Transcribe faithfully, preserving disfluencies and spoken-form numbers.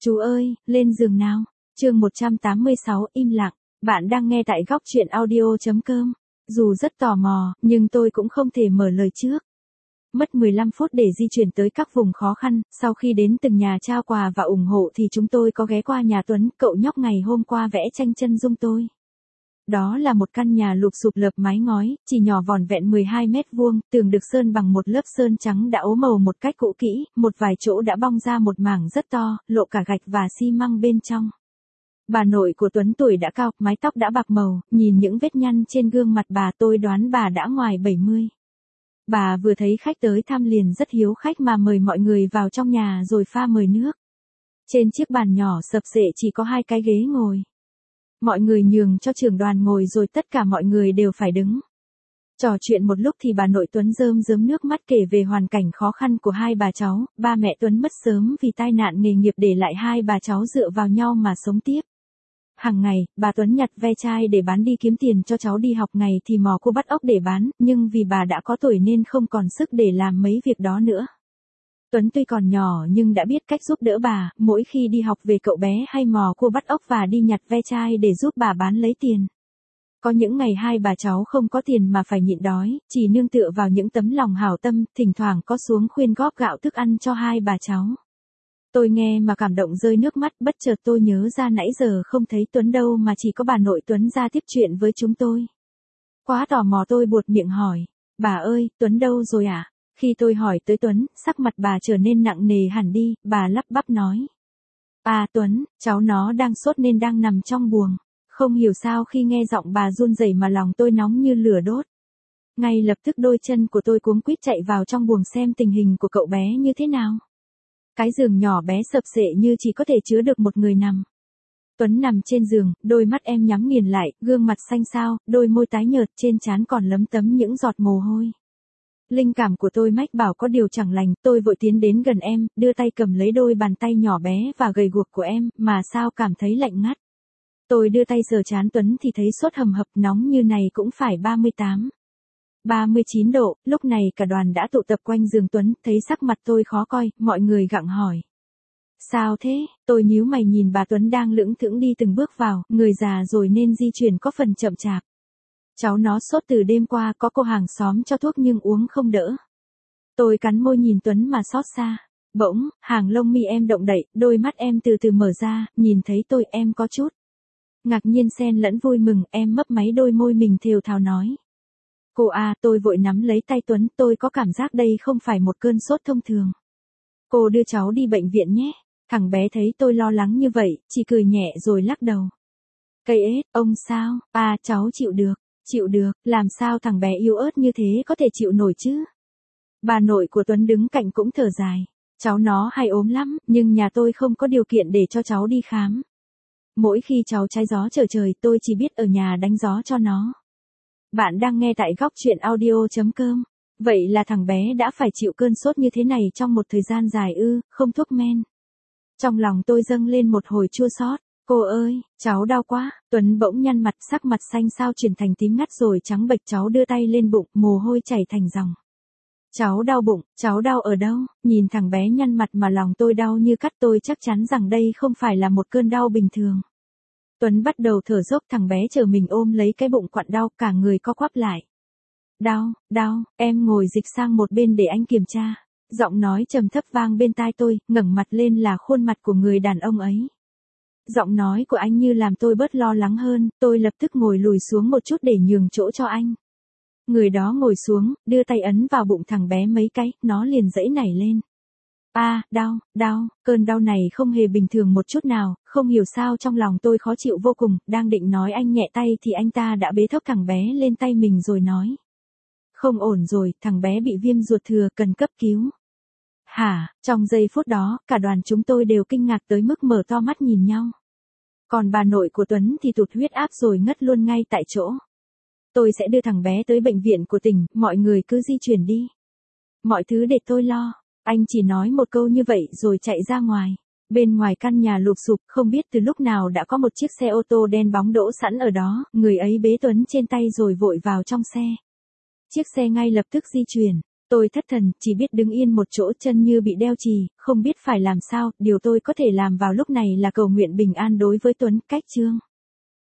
Chú ơi, lên giường nào. Chương một trăm tám mươi sáu, im lặng. Bạn đang nghe tại góc truyện audio chấm com. Dù rất tò mò, nhưng tôi cũng không thể mở lời trước. Mất mười lăm phút để di chuyển tới các vùng khó khăn, sau khi đến từng nhà trao quà và ủng hộ thì chúng tôi có ghé qua nhà Tuấn, cậu nhóc ngày hôm qua vẽ tranh chân dung tôi. Đó là một căn nhà lụp xụp lợp mái ngói, chỉ nhỏ vỏn vẹn mười hai mét vuông, tường được sơn bằng một lớp sơn trắng đã ố màu một cách cũ kỹ, một vài chỗ đã bong ra một mảng rất to, lộ cả gạch và xi măng bên trong. Bà nội của Tuấn tuổi đã cao, mái tóc đã bạc màu, nhìn những vết nhăn trên gương mặt bà tôi đoán bà đã ngoài bảy mươi. Bà vừa thấy khách tới thăm liền rất hiếu khách mà mời mọi người vào trong nhà rồi pha mời nước. Trên chiếc bàn nhỏ sập xệ chỉ có hai cái ghế ngồi. Mọi người nhường cho trưởng đoàn ngồi rồi tất cả mọi người đều phải đứng. Trò chuyện một lúc thì bà nội Tuấn rơm rớm nước mắt kể về hoàn cảnh khó khăn của hai bà cháu, ba mẹ Tuấn mất sớm vì tai nạn nghề nghiệp để lại hai bà cháu dựa vào nhau mà sống tiếp. Hàng ngày, bà Tuấn nhặt ve chai để bán đi kiếm tiền cho cháu đi học, ngày thì mò cua bắt ốc để bán, nhưng vì bà đã có tuổi nên không còn sức để làm mấy việc đó nữa. Tuấn tuy còn nhỏ nhưng đã biết cách giúp đỡ bà, mỗi khi đi học về cậu bé hay mò cua bắt ốc và đi nhặt ve chai để giúp bà bán lấy tiền. Có những ngày hai bà cháu không có tiền mà phải nhịn đói, chỉ nương tựa vào những tấm lòng hảo tâm, thỉnh thoảng có xuống khuyên góp gạo thức ăn cho hai bà cháu. Tôi nghe mà cảm động rơi nước mắt, bất chợt tôi nhớ ra nãy giờ không thấy Tuấn đâu mà chỉ có bà nội Tuấn ra tiếp chuyện với chúng tôi. Quá tò mò tôi buột miệng hỏi, bà ơi, Tuấn đâu rồi ạ? À? Khi tôi hỏi tới Tuấn, sắc mặt bà trở nên nặng nề hẳn đi, bà lắp bắp nói. À Tuấn, cháu nó đang sốt nên đang nằm trong buồng. Không hiểu sao khi nghe giọng bà run rẩy mà lòng tôi nóng như lửa đốt. Ngay lập tức đôi chân của tôi cuống quýt chạy vào trong buồng xem tình hình của cậu bé như thế nào. Cái giường nhỏ bé sập xệ như chỉ có thể chứa được một người nằm. Tuấn nằm trên giường, đôi mắt em nhắm nghiền lại, gương mặt xanh xao, đôi môi tái nhợt, trên trán còn lấm tấm những giọt mồ hôi. Linh cảm của tôi mách bảo có điều chẳng lành, tôi vội tiến đến gần em, đưa tay cầm lấy đôi bàn tay nhỏ bé và gầy guộc của em, mà sao cảm thấy lạnh ngắt. Tôi đưa tay sờ trán Tuấn thì thấy sốt hầm hập, nóng như này cũng phải ba mươi tám, ba mươi chín độ, lúc này cả đoàn đã tụ tập quanh giường Tuấn, thấy sắc mặt tôi khó coi, mọi người gặng hỏi. Sao thế? Tôi nhíu mày nhìn bà Tuấn đang lững thững đi từng bước vào, người già rồi nên di chuyển có phần chậm chạp. Cháu nó sốt từ đêm qua, có cô hàng xóm cho thuốc nhưng uống không đỡ. Tôi cắn môi nhìn Tuấn mà xót xa. Bỗng, hàng lông mi em động đậy, đôi mắt em từ từ mở ra, nhìn thấy tôi em có chút ngạc nhiên xen lẫn vui mừng, em mấp máy đôi môi mình thều thào nói. Cô à, tôi vội nắm lấy tay Tuấn, tôi có cảm giác đây không phải một cơn sốt thông thường. Cô đưa cháu đi bệnh viện nhé. Thằng bé thấy tôi lo lắng như vậy, chỉ cười nhẹ rồi lắc đầu. Cây ết, ông sao? À, cháu chịu được, chịu được, làm sao thằng bé yếu ớt như thế có thể chịu nổi chứ? Bà nội của Tuấn đứng cạnh cũng thở dài. Cháu nó hay ốm lắm, nhưng nhà tôi không có điều kiện để cho cháu đi khám. Mỗi khi cháu trái gió trở trời tôi chỉ biết ở nhà đánh gió cho nó. Bạn đang nghe tại góc truyện audio chấm com. Vậy là thằng bé đã phải chịu cơn sốt như thế này trong một thời gian dài ư, không thuốc men. Trong lòng tôi dâng lên một hồi chua xót. Cô ơi, cháu đau quá. Tuấn bỗng nhăn mặt, sắc mặt xanh xao chuyển thành tím ngắt rồi trắng bệch, cháu đưa tay lên bụng, mồ hôi chảy thành dòng. Cháu đau bụng, cháu đau ở đâu? Nhìn thằng bé nhăn mặt mà lòng tôi đau như cắt, tôi chắc chắn rằng đây không phải là một cơn đau bình thường. Tuấn bắt đầu thở dốc, thằng bé chờ mình ôm lấy cái bụng quặn đau, cả người co quắp lại. Đau, đau, em ngồi dịch sang một bên để anh kiểm tra. Giọng nói trầm thấp vang bên tai tôi, ngẩng mặt lên là khuôn mặt của người đàn ông ấy. Giọng nói của anh như làm tôi bớt lo lắng hơn, tôi lập tức ngồi lùi xuống một chút để nhường chỗ cho anh. Người đó ngồi xuống, đưa tay ấn vào bụng thằng bé mấy cái, nó liền giãy nảy lên. A, à, đau, đau, cơn đau này không hề bình thường một chút nào, không hiểu sao trong lòng tôi khó chịu vô cùng, đang định nói anh nhẹ tay thì anh ta đã bế thốc thằng bé lên tay mình rồi nói. Không ổn rồi, thằng bé bị viêm ruột thừa, cần cấp cứu. Hả, trong giây phút đó, cả đoàn chúng tôi đều kinh ngạc tới mức mở to mắt nhìn nhau. Còn bà nội của Tuấn thì tụt huyết áp rồi ngất luôn ngay tại chỗ. Tôi sẽ đưa thằng bé tới bệnh viện của tỉnh, mọi người cứ di chuyển đi. Mọi thứ để tôi lo. Anh chỉ nói một câu như vậy rồi chạy ra ngoài. Bên ngoài căn nhà lụp xụp, không biết từ lúc nào đã có một chiếc xe ô tô đen bóng đỗ sẵn ở đó, người ấy bế Tuấn trên tay rồi vội vào trong xe. Chiếc xe ngay lập tức di chuyển. Tôi thất thần, chỉ biết đứng yên một chỗ, chân như bị đeo chì, không biết phải làm sao. Điều tôi có thể làm vào lúc này là cầu nguyện bình an đối với Tuấn, cách Trương.